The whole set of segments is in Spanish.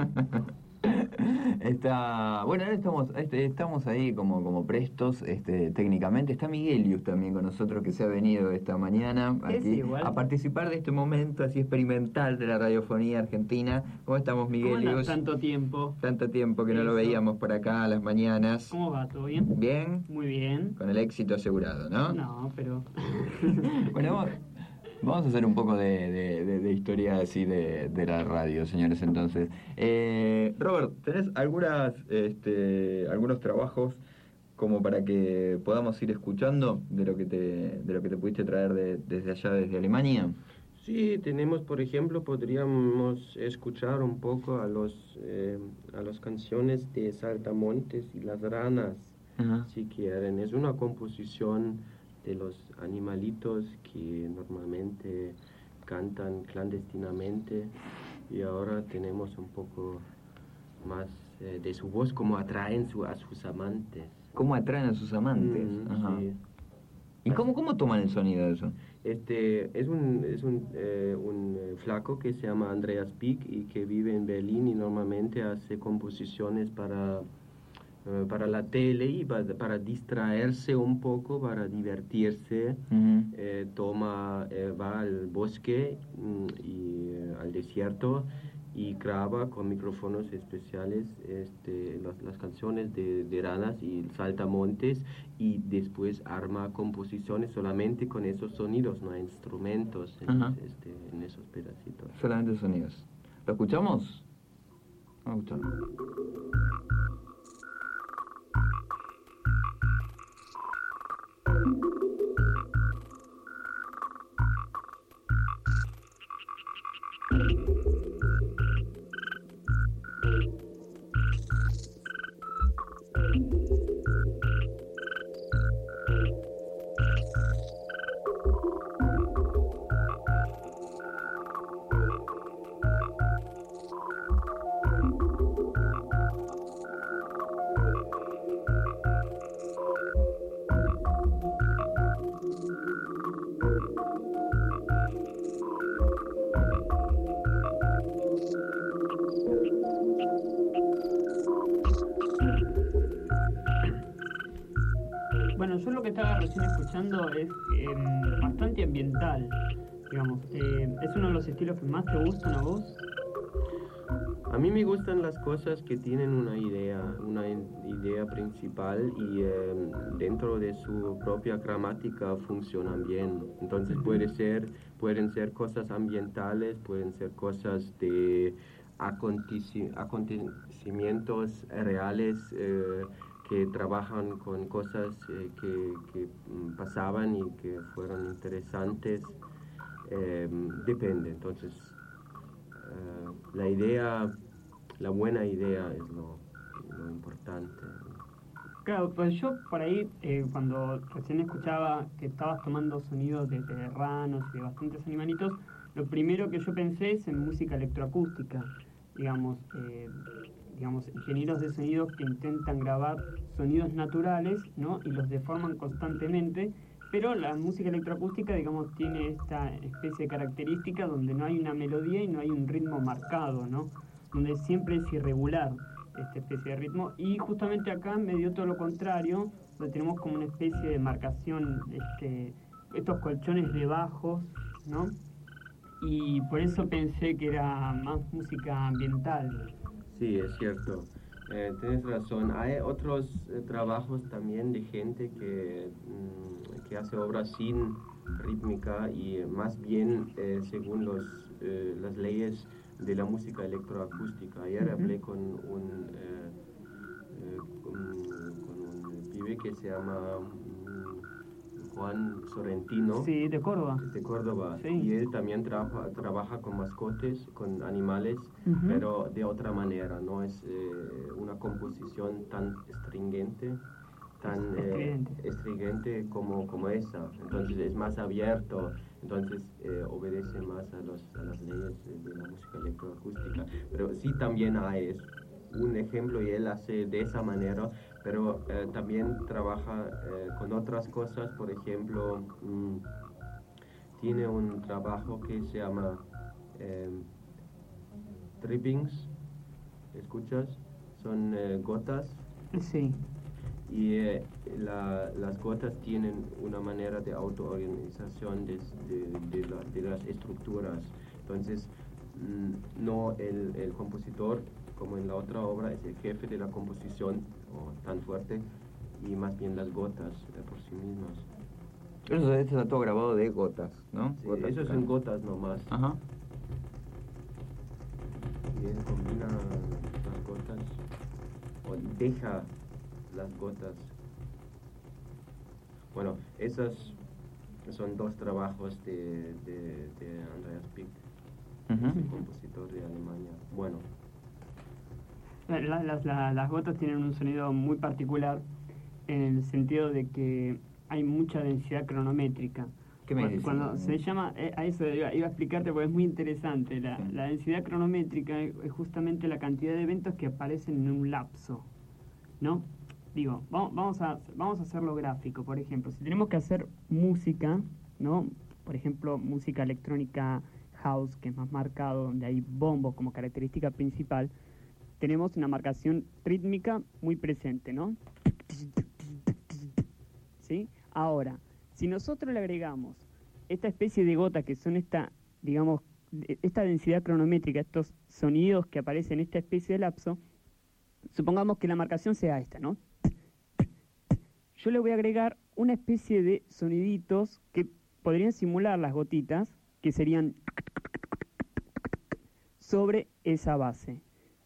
Bueno, ahora estamos ahí como prestos, técnicamente. Está Miguelius también con nosotros, que se ha venido esta mañana Es aquí igual. a participar de este momento así experimental de la radiofonía argentina. ¿Cómo estamos, ¿Cómo andas Miguelius? tanto tiempo? Tanto tiempo que no lo Eso. veíamos por acá a las mañanas. ¿Cómo va? ¿Todo bien? Bien, Muy bien. con el éxito asegurado, ¿no? No, pero... Bueno, vamos a hacer un poco de historia así de la radio, señores, entonces. Robert, ¿tenés algunos trabajos como para que podamos ir escuchando de lo que te pudiste traer desde allá, desde Alemania? Sí, tenemos, por ejemplo, podríamos escuchar un poco a las canciones de Saltamontes y Las Ranas, Ajá. si quieren. Es una composición de los animalitos que normalmente cantan clandestinamente y ahora tenemos un poco más de su voz, cómo atraen a sus amantes. ¿Cómo atraen a sus amantes? Ajá. Sí. ¿Y cómo toman el sonido de eso? Es un flaco que se llama Andreas Pick y que vive en Berlín y normalmente hace composiciones para la tele y para distraerse un poco, para divertirse. Ujú. Va al bosque y al desierto y graba con micrófonos especiales las canciones de Ranas y Saltamontes y después arma composiciones solamente con esos sonidos, no hay instrumentos Ajá. en esos pedacitos. Solamente sonidos. ¿Lo escuchamos? Vamos a escucharlo. Bueno, yo lo que estaba recién escuchando es bastante ambiental, digamos. ¿Es uno de los estilos que más te gustan a vos? A mí me gustan las cosas que tienen una idea principal y dentro de su propia gramática funcionan bien. Entonces pueden ser cosas ambientales, pueden ser cosas de acontecimientos reales que trabajan con cosas que pasaban y que fueron interesantes. Depende. Entonces, la buena idea es lo importante. Claro, pues yo por ahí, cuando recién escuchaba que estabas tomando sonidos de ranos y de bastantes animalitos, lo primero que yo pensé es en música electroacústica, digamos, ingenieros de sonidos que intentan grabar sonidos naturales, ¿no? Y los deforman constantemente, pero la música electroacústica, digamos, tiene esta especie de característica donde no hay una melodía y no hay un ritmo marcado, ¿no? Donde siempre es irregular esta especie de ritmo, y justamente acá me dio todo lo contrario, donde tenemos como una especie de marcación, estos colchones de bajos, ¿no? Y por eso pensé que era más música ambiental. Sí, es cierto. Tienes razón. Hay otros trabajos también de gente que hace obras sin rítmica y más bien según las leyes de la música electroacústica. Ayer hablé con un pibe que se llama Juan Sorrentino. Sí, de Córdoba. De Córdoba. Sí. Y él también trabaja con mascotes, con animales, Ujú. pero de otra manera. No es una composición tan estringente, tan estridente como esa. Entonces es más abierto. Entonces obedece más a las leyes de la música electroacústica. Pero sí también es un ejemplo y él hace de esa manera, pero también trabaja con otras cosas. Por ejemplo, tiene un trabajo que se llama Trippings ¿escuchas? Son gotas. Sí. Y las gotas tienen una manera de autoorganización de las estructuras. Entonces, no el compositor, como en la otra obra, es el jefe de la composición, o tan fuerte, y más bien las gotas por sí mismas. Eso está todo grabado de gotas, ¿no? Sí, Gotas eso son gotas nomás. Ajá. Y él combina las gotas, o deja las gotas. Bueno, esos son dos trabajos de Andreas Pick, un compositor de Alemania. Bueno. Las gotas tienen un sonido muy particular en el sentido de que hay mucha densidad cronométrica. ¿Qué me dices? Cuando se llama, a eso iba a explicarte porque es muy interesante. La densidad cronométrica es justamente la cantidad de eventos que aparecen en un lapso, ¿no? Digo, vamos a hacerlo gráfico. Por ejemplo, si tenemos que hacer música, ¿no? Por ejemplo, música electrónica house, que es más marcado, donde hay bombos como característica principal, tenemos una marcación rítmica muy presente, ¿no? ¿Sí? Ahora, si nosotros le agregamos esta especie de gota que son esta densidad cronométrica, estos sonidos que aparecen en esta especie de lapso, supongamos que la marcación sea esta, ¿no? Yo le voy a agregar una especie de soniditos que podrían simular las gotitas, que serían sobre esa base.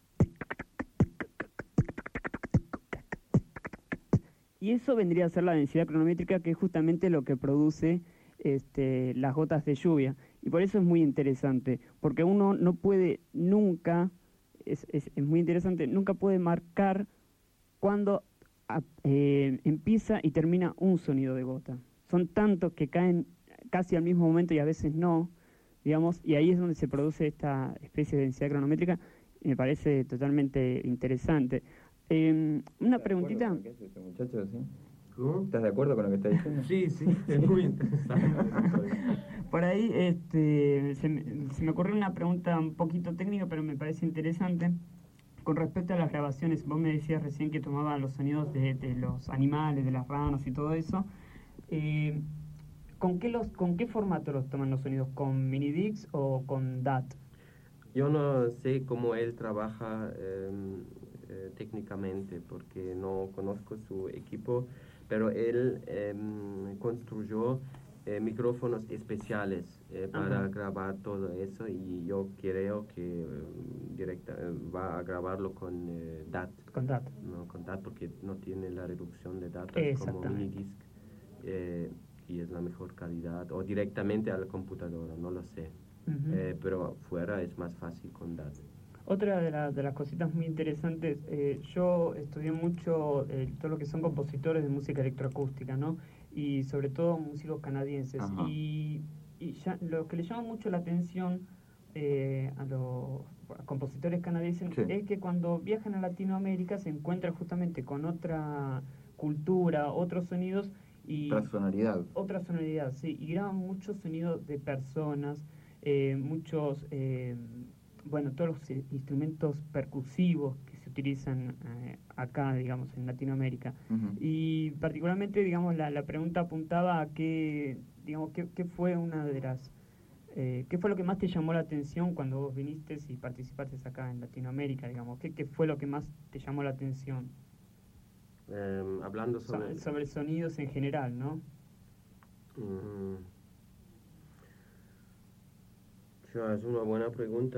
Y eso vendría a ser la densidad cronométrica, que es justamente lo que produce las gotas de lluvia. Y por eso es muy interesante, porque uno no puede nunca, es muy interesante, nunca puede marcar cuándo empieza y termina un sonido de gota. Son tantos que caen casi al mismo momento y a veces no, digamos, y ahí es donde se produce esta especie de densidad cronométrica, y me parece totalmente interesante. Una preguntita. ¿Qué es ese muchacho, sí? ¿Cómo? ¿Estás de acuerdo con lo que está diciendo? Sí, es muy interesante. Por ahí se me ocurrió una pregunta un poquito técnica, pero me parece interesante. Con respecto a las grabaciones, vos me decías recién que tomaban los sonidos de los animales, de las ranas y todo eso. ¿Con qué formato los toman los sonidos? ¿Con Minidix o con DAT? Yo no sé cómo él trabaja técnicamente, porque no conozco su equipo, pero él construyó micrófonos especiales para grabar todo eso, y yo creo que va a grabarlo con DAT. Con DAT. No, con DAT, porque no tiene la reducción de datos como Minidisc, y es la mejor calidad, o directamente a la computadora, no lo sé. Pero fuera es más fácil con DAT. Otra de las cositas muy interesantes, yo estudié mucho todo lo que son compositores de música electroacústica, ¿no? Y sobre todo músicos canadienses. Y ya, lo que le llama mucho la atención a los compositores canadienses es que cuando viajan a Latinoamérica se encuentran justamente con otra cultura, otros sonidos y... Otra sonoridad, sí. Y graban muchos sonidos de personas, muchos... todos los instrumentos percusivos que se utilizan acá, digamos, en Latinoamérica. Y particularmente, digamos, la pregunta apuntaba a qué fue una de las... ¿qué fue lo que más te llamó la atención cuando vos viniste y participaste acá en Latinoamérica, digamos? ¿Qué fue lo que más te llamó la atención? Hablando sobre sonidos en general, ¿no? Es una buena pregunta.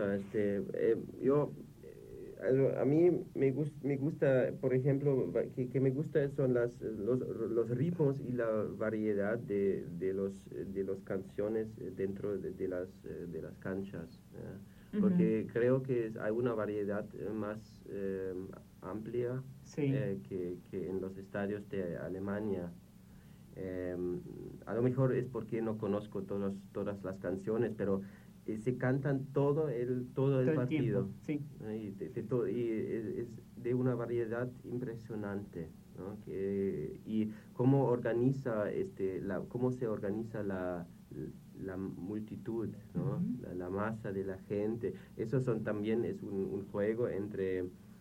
A mí me gusta, por ejemplo, que me gusta son los ritmos y la variedad de los canciones dentro de las canchas, porque creo que hay una variedad más amplia que en los estadios de Alemania. A lo mejor es porque no conozco todas las canciones, pero se cantan todo el partido, sí. Y es de una variedad impresionante, ¿no? Y cómo se organiza la multitud, ¿no? La masa de la gente. Eso también es un juego entre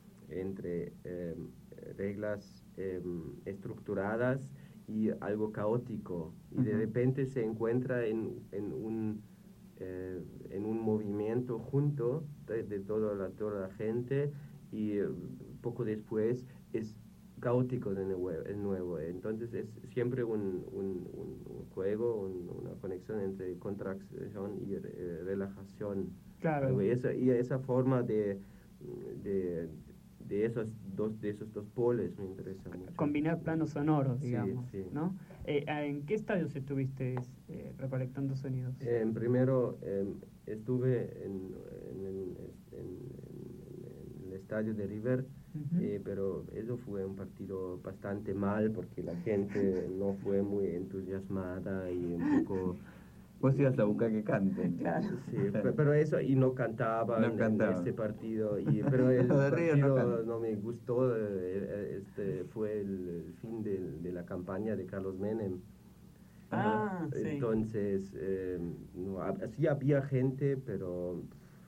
reglas estructuradas y algo caótico. Y de repente se encuentra en un movimiento junto de toda la gente, y poco después es caótico de nuevo. Entonces es siempre un juego, una conexión entre contracción y relajación. Claro. Y esa forma de esos dos polos me interesa mucho. Combinar planos sonoros, digamos, sí. ¿no? ¿En qué estadios estuviste recolectando sonidos? Primero estuve en el estadio de River, pero eso fue un partido bastante mal porque la gente no fue muy entusiasmada y un poco... Vos ibas a buscar que canten. Claro. Sí, pero eso, y no cantaban en este partido, pero el partido no me gustó. Fue el fin de la campaña de Carlos Menem. Sí. Entonces, sí había gente, pero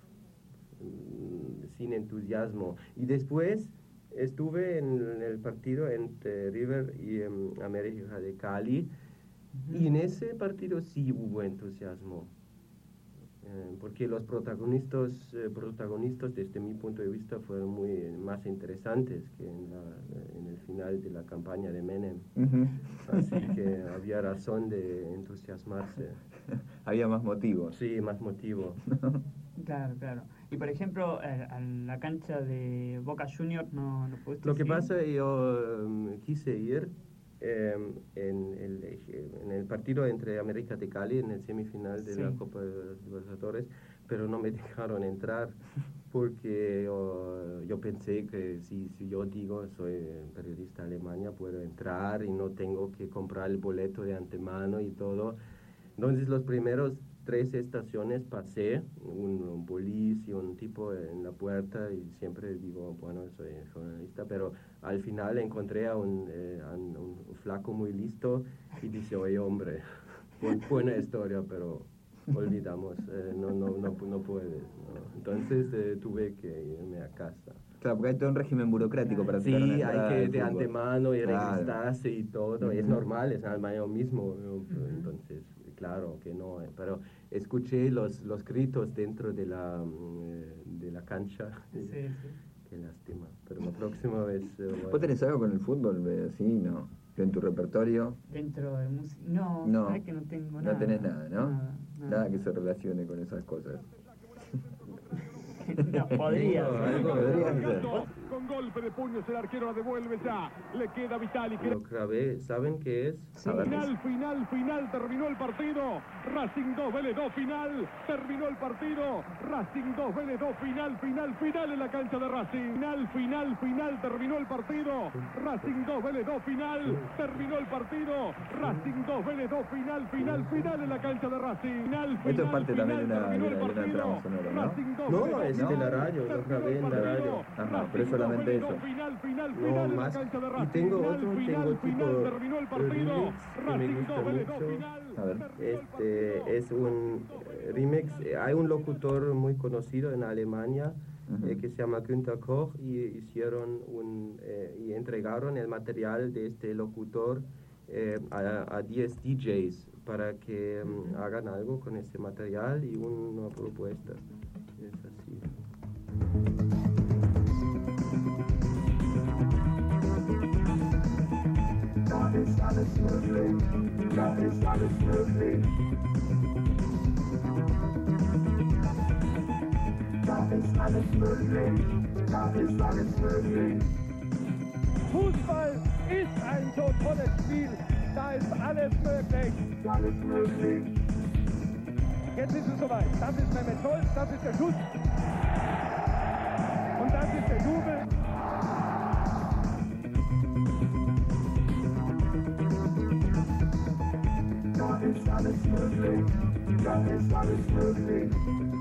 sin entusiasmo. Y después estuve en el partido entre River y América de Cali. Y en ese partido sí hubo entusiasmo, porque los protagonistas desde mi punto de vista fueron más interesantes que en el final de la campaña de Menem. Así que había razón de entusiasmarse. Había más motivos. Sí, más motivo. Claro. Y por ejemplo, a la cancha de Boca Juniors no pudiste Lo que ir. pasa, yo quise ir en el partido entre América de Cali en el semifinal de la Copa de los Libertadores, pero no me dejaron entrar porque yo pensé que si yo digo soy periodista de Alemania, puedo entrar y no tengo que comprar el boleto de antemano y todo. Entonces los primeros 3 estaciones pasé, un policía, un tipo en la puerta, y siempre digo, bueno, soy jornalista, pero al final encontré a un flaco muy listo y dice, oye, hombre, buena historia, pero olvidamos, no puedes, ¿no? Entonces tuve que irme a casa. Claro, porque hay todo un régimen burocrático para sacar una entrada hay que del de fútbol. antemano y registrarse y todo, es normal, es Alemania mismo, ¿no? Entonces, claro que no, pero escuché los gritos dentro de la cancha. Sí. Qué lástima, pero la próxima vez... ¿Vos tenés algo con el fútbol, así, no? ¿En tu repertorio? Dentro de música... No, sabés que no tengo nada. No tenés nada, ¿no? Nada que se relacione con esas cosas. No, podría ser. Con golpe de puños el arquero la devuelve ya. Le queda Vitali. Lo grabé, ¿saben qué es? Final, terminó el partido. Racing 2, Vélez 2, final. Terminó el partido. Racing 2, Vélez 2, final en la cancha de Racing. Final, terminó el partido. Racing 2, Vélez 2, final. Terminó el partido. Racing 2, Vélez 2, final en la cancha de Racing. Esto es parte también de una trama sonora, ¿no? No, es de la radio, lo grabé en la radio. Ajá, pero es solamente eso. No, más. Y tengo otro, tipo terminó el partido. remix que me gusta mucho. A ver. Es un remix. Hay un locutor muy conocido en Alemania que se llama Günther Koch, y hicieron y entregaron el material de este locutor a 10 DJs para que hagan algo con ese material y una propuesta. Es así. Da ist alles möglich, da ist alles möglich. Da ist alles möglich, da ist alles möglich. Fußball ist ein so tolles Spiel. Da ist alles möglich. Alles möglich. Jetzt ist es soweit. Das ist Mehmet Scholl, das ist der Schuss. Und das ist der Jubel. Da ist alles möglich, da ist alles möglich.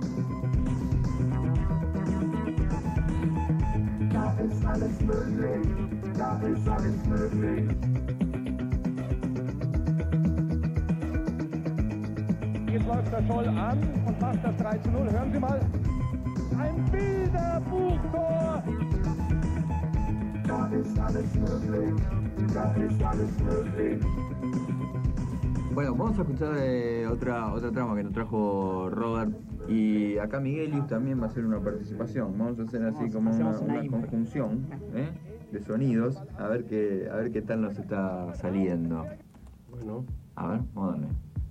Da ist alles möglich, da ist alles möglich. Jetzt läuft der Scholl an und macht das 3:0. Hören Sie mal. Ein Bilderbuchtor. Da ist alles möglich. Da ist alles möglich. Bueno, vamos a escuchar otra trama que nos trajo Robert. Y acá Miguelius también va a hacer una participación. Vamos a hacer así como una conjunción de sonidos. A ver qué tal nos está saliendo. Bueno. A ver, vamos a darle.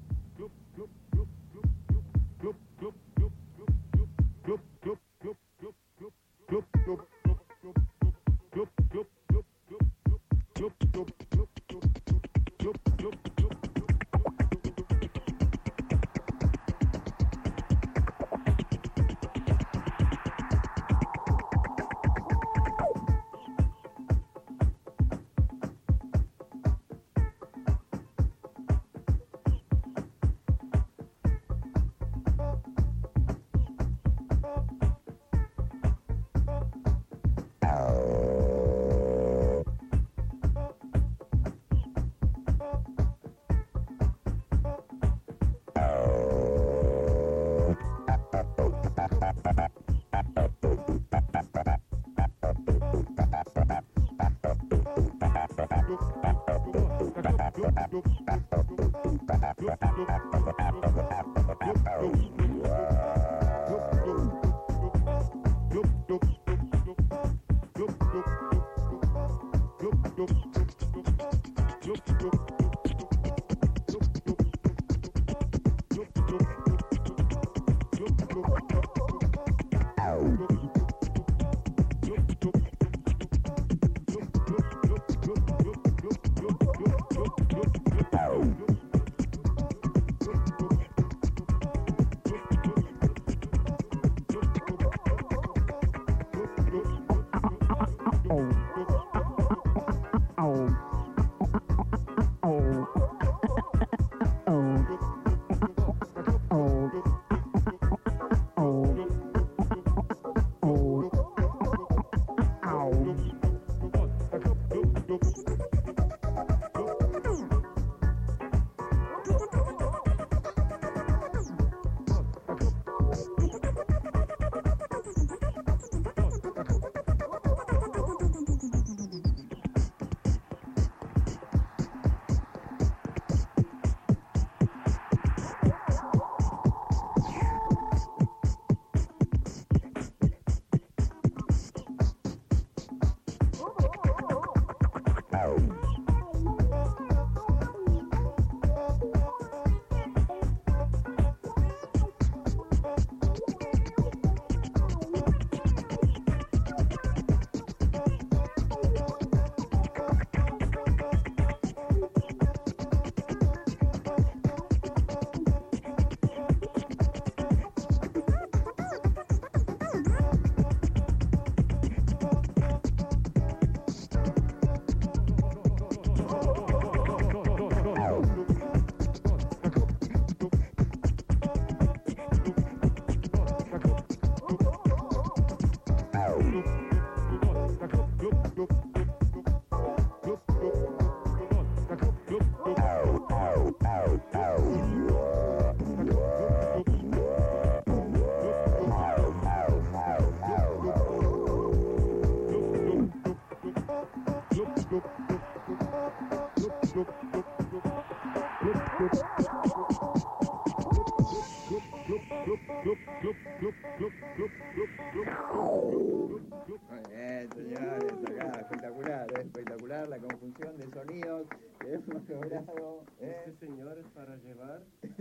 Espectacular la conjunción de sonidos que hemos logrado. Este señor es para llevar.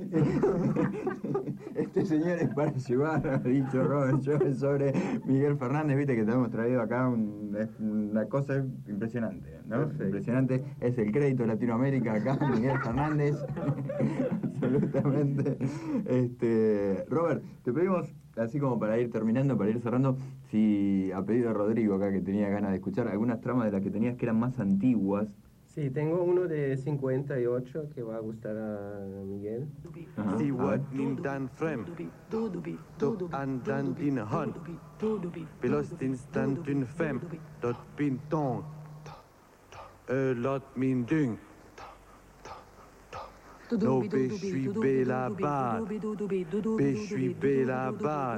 Este señor es para llevar, ha dicho Robert Jones sobre Miguel Fernández. Viste que te hemos traído acá una cosa impresionante, ¿no? Perfecto. Impresionante. Es el crédito Latinoamérica acá, Miguel Fernández. Absolutamente. Robert, te pedimos, así como para ir terminando, para ir cerrando, si a pedido de Rodrigo acá, que tenía ganas de escuchar algunas tramas de las que tenías que eran más antiguas. Sí, tengo uno de 58 que va a gustar a Miguel. Ajá. Die A ver. wordt niet dan vreemd. Tot aan dan din hand. Belos din stand din fem. Dat bin tong. Laat min ding. No beshui bela bad. Beshui bela bad.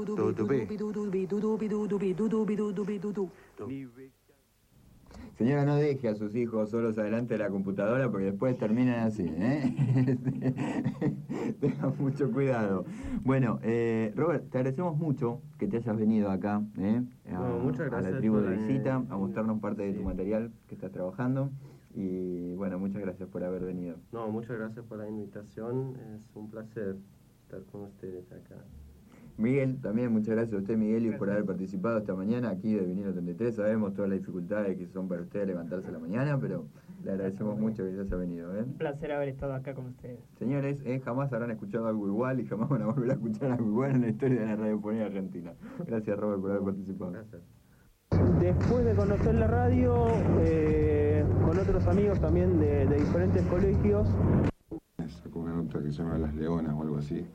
Señora, no deje a sus hijos solos adelante de la computadora porque después terminan así, ¿eh? Tengan mucho cuidado. Bueno, Robert, te agradecemos mucho que te hayas venido acá, muchas gracias a la tribu por de la visita, a mostrarnos parte de tu sí. material que estás trabajando. Y bueno, muchas gracias por haber venido. No, muchas gracias por la invitación. Es un placer estar con ustedes acá. Miguel, también muchas gracias a usted, Miguel, y por haber participado esta mañana aquí de Vinilo 33. Sabemos todas las dificultades que son para usted levantarse a la mañana, pero le agradecemos mucho que haya venido. Un placer haber estado acá con ustedes. Señores, jamás habrán escuchado algo igual y jamás van a volver a escuchar algo igual en la historia de la radiofonía argentina. Gracias, Robert, por haber participado. Gracias. Después de conocer la radio, con otros amigos también de diferentes colegios. Sacó una nota que se llama Las Leonas o algo así.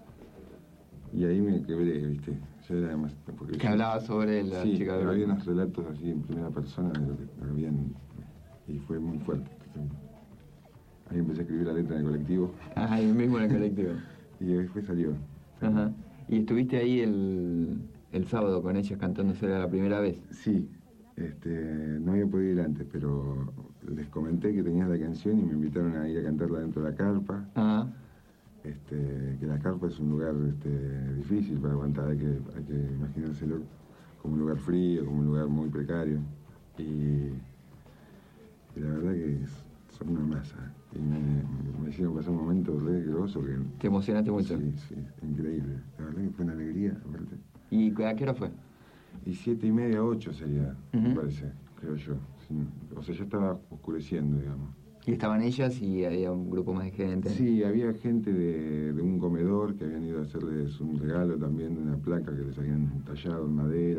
Y ahí me quebré, ¿viste? Yo era además, que hablaba sobre la chica de había unos relatos así en primera persona de lo que habían. Y fue muy fuerte. Ahí empecé a escribir la letra en el colectivo. Ah, ahí mismo en el colectivo. Y después salió. Ajá. ¿Y estuviste ahí el sábado con ellas cantándose la primera vez? Sí. No había podido ir antes, pero les comenté que tenías la canción y me invitaron a ir a cantarla dentro de la carpa. Ajá. Que la carpa es un lugar difícil para aguantar, hay que imaginárselo como un lugar frío, como un lugar muy precario. Y la verdad que son una masa. Y me hicieron pasar un momento re groso. ¿Te emocionaste mucho? Sí, increíble. La verdad que fue una alegría, aparte. ¿Y a qué hora fue? Y 7:30, 8 sería, me parece, creo yo. Sí, o sea, ya estaba oscureciendo, digamos. ¿Y estaban ellas y había un grupo más de gente? Sí, había gente de un comedor que habían ido a hacerles un regalo también de una placa que les habían tallado en madera.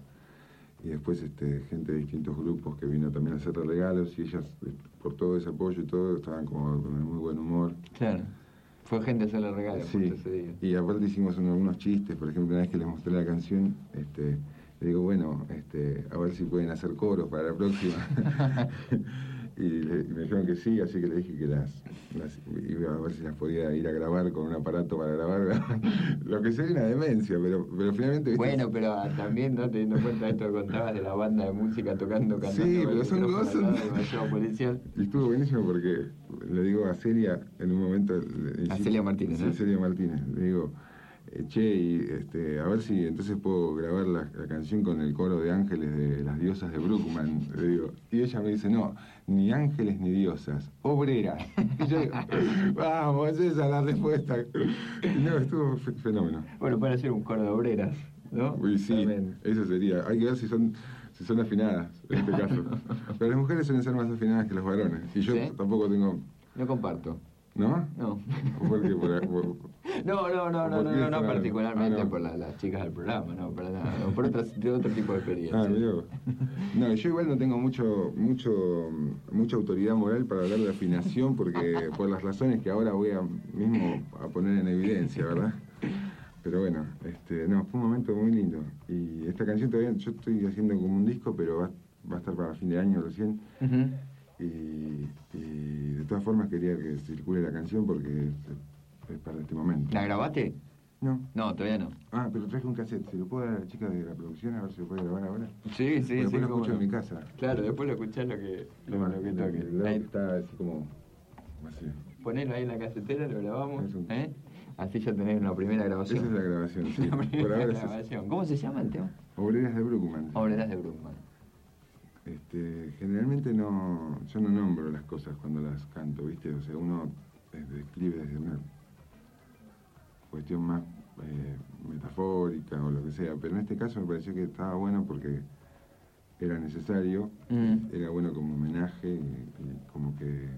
Y después gente de distintos grupos que vino también a hacerle regalos y ellas, por todo ese apoyo y todo, estaban como con muy buen humor. Claro. Fue gente a hacerle regalos. Sí, y aparte hicimos unos chistes. Por ejemplo, una vez que les mostré la canción, le digo, bueno, a ver si pueden hacer coros para la próxima. Y me dijeron que sí, así que le dije que iba a ver si las podía ir a grabar con un aparato para grabar. Lo que sería una demencia, pero finalmente... ¿viste? Bueno, pero también, ¿no? Teniendo en cuenta esto que contabas de la banda de música cantando. Sí, pero son cosas... policial. Y estuvo buenísimo porque le digo a Celia en un momento... A Celia Martínez, ¿no? Sí, Celia Martínez. Le digo, a ver si entonces puedo grabar la canción con el coro de ángeles de las diosas de Bruckmann, le digo. Y ella me dice, no, ni ángeles ni diosas, obreras. Y yo digo, vamos, esa es la respuesta. Y no, estuvo fenómeno. Bueno, puede ser un coro de obreras, ¿no? Uy, sí, eso sería. Hay que ver si son afinadas, en este caso. Pero las mujeres suelen ser más afinadas que los varones. Y yo tampoco tengo... No comparto. ¿No? No. ¿Por qué? No particularmente por las chicas del programa, no, para nada. No, por otro tipo de experiencias. No, yo igual no tengo mucha autoridad moral para hablar de afinación porque por las razones que ahora voy a poner en evidencia, ¿verdad? Pero bueno, no, fue un momento muy lindo. Y esta canción todavía, yo estoy haciendo como un disco, pero va a estar para fin de año recién. Y de todas formas quería que circule la canción porque es para este momento. ¿La grabaste? No. No, todavía no. Ah, pero traje un cassette. ¿Se lo puedo dar a la chica de la producción a ver si lo puede grabar ahora? Sí. Después lo escucho en mi casa. Claro, después lo escuchás lo que toque. Ahí está así como... así. Ponelo ahí en la casetera, lo grabamos. Así ya tenés una primera grabación. Esa es la grabación, sí. La primera grabación. ¿Cómo se llama el tema? Obreras de Bruckmann. Obreras de Bruckmann. Generalmente yo no nombro las cosas cuando las canto, ¿viste? O sea, uno describe desde una cuestión más metafórica o lo que sea, pero en este caso me pareció que estaba bueno porque era necesario, era bueno como homenaje y como que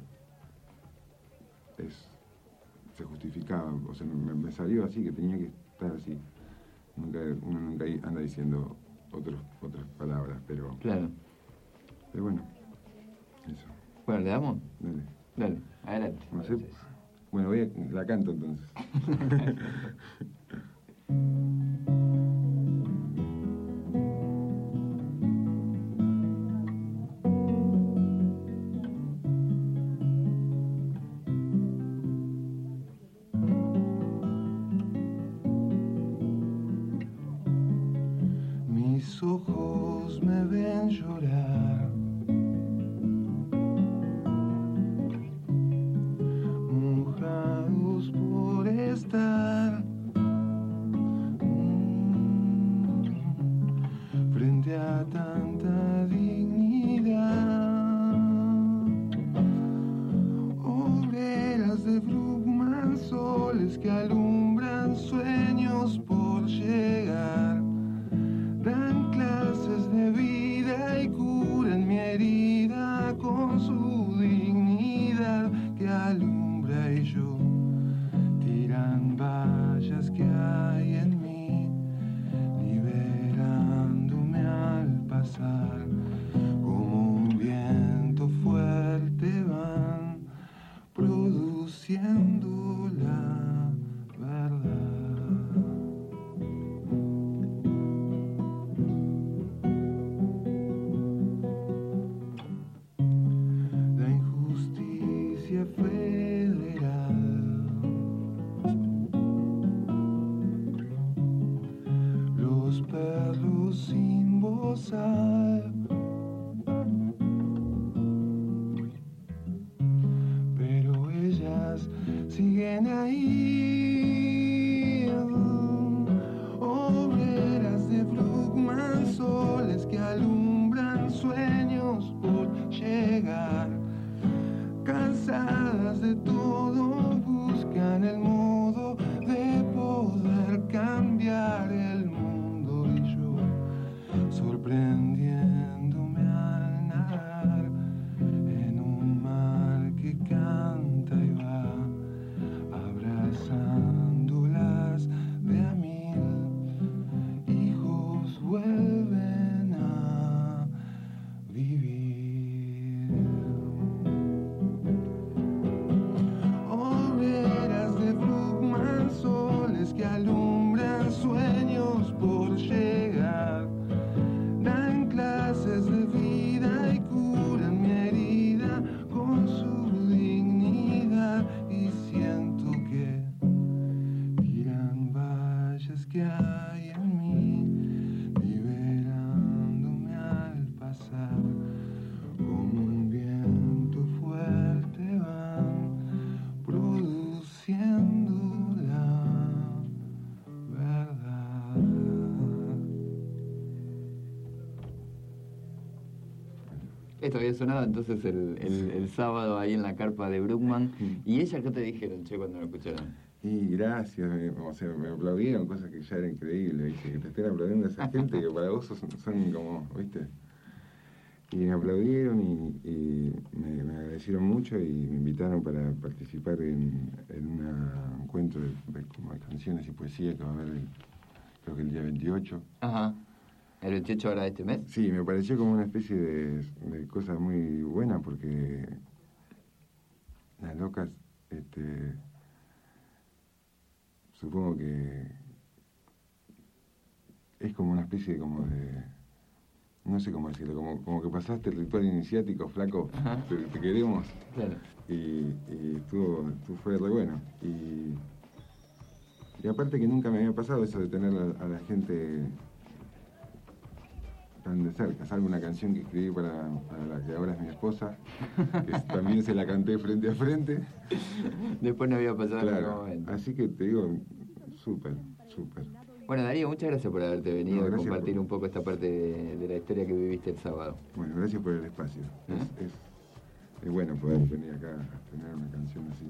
se justificaba, o sea, me salió así, que tenía que estar así. Uno nunca anda diciendo otras palabras, pero... Claro. Pero bueno, eso. Bueno, ¿le damos? Dale, adelante. No sé. Bueno, la canto entonces. mis ojos me ven llorar. Mojados por estar frente a tanta dignidad. Obreras de Bruckmann, soles que alumbran sueños por llegar. Dan clases de vida y curan mi herida con su dignidad que alumbra y yo. Tiran vallas que hay en mí, liberándome al pasar. Como un viento fuerte van produciendo la verdad. La injusticia federal, los perros sin bozal, pero ellas siguen ahí. Obreras de Bruckmann, soles que alumbran sueños por llegar. Cansadas de todo, buscan el modo de poder cambiar el mundo y yo, sorprendiéndome al nadar en un mar que canta y va, abrazándolas de a mil, hijos vuelven a vivir. Obreras de Bruckmann, soles que alumbran sueños por llegar. Dan clases de vida y curan mi herida con su dignidad. Y siento que tiran vallas que hay en mí, liberándome al pasar. Como un viento fuerte van produciendo la verdad. Esto había sonado entonces el sábado ahí en la carpa de Bruckmann. ¿Y ella qué te dijeron, che, cuando lo escucharon? Y gracias, o sea, me aplaudieron, cosas que ya era increíble, ¿viste? Que te estén aplaudiendo a esa gente que para vos son como, ¿viste? Y me aplaudieron y me agradecieron mucho y me invitaron para participar en un encuentro de como de canciones y poesía que va a haber, creo que el día 28. Ajá. ¿El 28 ahora de este mes? Sí, me pareció como una especie de cosa muy buena porque las locas, supongo que es como una especie como de, no sé cómo decirlo, como que pasaste el ritual iniciático, flaco, te queremos. Claro. Y fue re bueno. Y aparte que nunca me había pasado eso de tener a la gente tan de cerca. Salvo una canción que escribí para la que ahora es mi esposa, que también se la canté frente a frente. Después no había pasado claro. En ningún momento. Así que te digo, súper. Bueno, Darío, muchas gracias por haberte venido a compartir por... un poco esta parte de la historia que viviste el sábado. Bueno, gracias por el espacio. Es bueno poder venir acá a tener una canción así.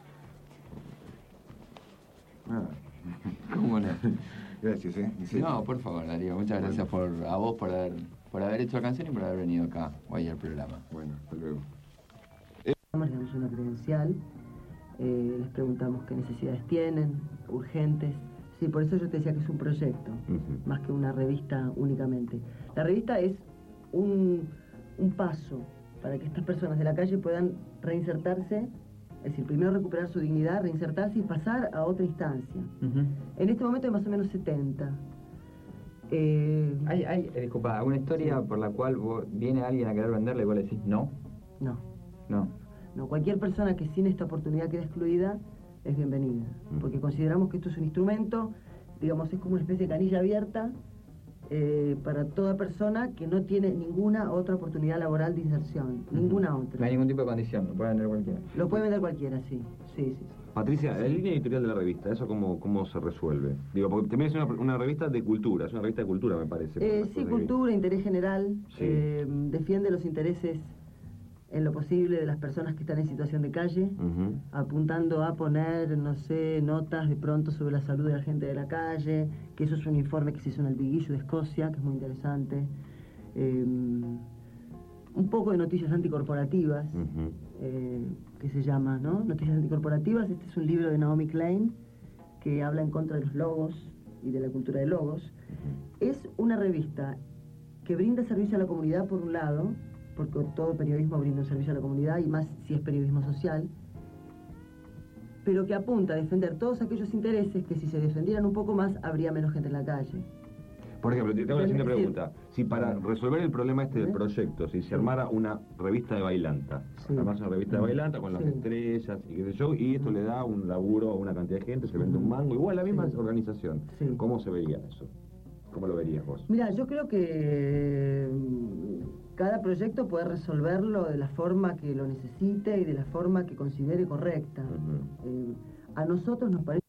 Nada. ¿Cómo no? Gracias, No, por favor, Darío, muchas gracias a vos por haber hecho la canción y por haber venido acá hoy al programa. Bueno, hasta luego. Les damos una credencial, les preguntamos qué necesidades tienen, urgentes. Sí, por eso yo te decía que es un proyecto, más que una revista únicamente. La revista es un paso para que estas personas de la calle puedan reinsertarse, es decir, primero recuperar su dignidad, reinsertarse y pasar a otra instancia. En este momento hay más o menos 70. Disculpa, ¿alguna historia por la cual viene alguien a querer venderle y vos le decís no? No, cualquier persona que sin esta oportunidad quede excluida es bienvenida, porque consideramos que esto es un instrumento, digamos, es como una especie de canilla abierta para toda persona que no tiene ninguna otra oportunidad laboral de inserción, ninguna otra. No hay ningún tipo de condición, lo puede vender cualquiera. Lo puede vender cualquiera, sí. Patricia, la línea editorial de la revista, ¿eso cómo se resuelve? Digo, porque también es una revista de cultura, es una revista de cultura, me parece. Sí, cultura, interés general, sí. Defiende los intereses en lo posible de las personas que están en situación de calle, apuntando a poner, no sé, notas de pronto sobre la salud de la gente de la calle, que eso es un informe que se hizo en el Biguillo de Escocia, que es muy interesante. Un poco de noticias anticorporativas, que se llama, ¿no? Noticias anticorporativas. Este es un libro de Naomi Klein que habla en contra de los logos y de la cultura de logos. Es una revista que brinda servicio a la comunidad por un lado, porque todo periodismo brinda un servicio a la comunidad, y más si es periodismo social, pero que apunta a defender todos aquellos intereses que si se defendieran un poco más, habría menos gente en la calle. Por ejemplo, te tengo la siguiente pregunta. Si para resolver el problema del proyecto, si se armara una revista de bailanta, armás una revista de bailanta con las estrellas y qué sé yo, y esto le da un laburo a una cantidad de gente, se vende un mango, igual la misma organización, ¿cómo se vería eso? ¿Cómo lo verías vos? Mira, yo creo que cada proyecto puede resolverlo de la forma que lo necesite y de la forma que considere correcta. A nosotros nos parece